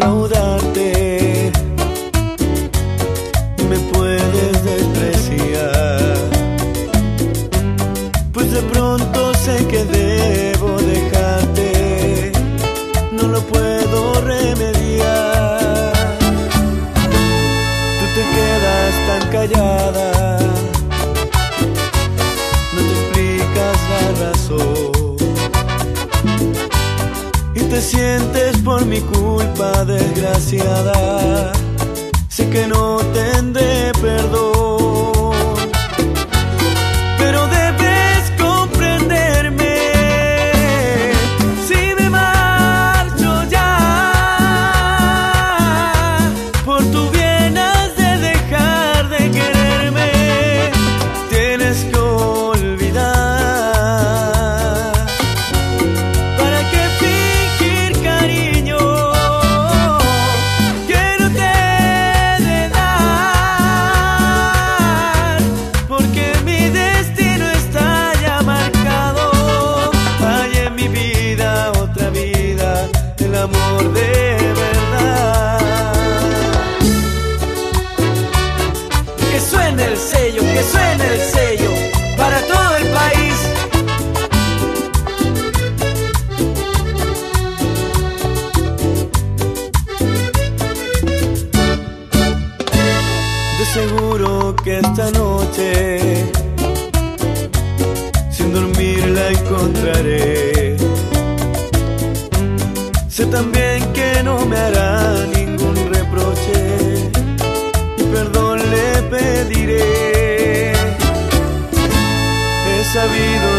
defraudarte, me puedes despreciar, pues de pronto sé que debo dejarte, no lo puedo remediar. Tú te quedas tan callada, no te explicas la razón y te sientes por mi culpa desgraciada. Sé que no tendré perdón, pero debes comprenderme. Si me marcho ya, por tu bien has de dejar de quererme. Tienes que olvidar, ¿para qué fingir cariño que no te he de dar? Porque mi destino está ya marcado. Hay en mi vida otra vida, el amor de verdad. Que suene el sello, que suene el sello para todo el país. De seguro que esta noche sin dormir la encontraré. Sé también que no me hará ningún reproche y perdón le pediré. He sabido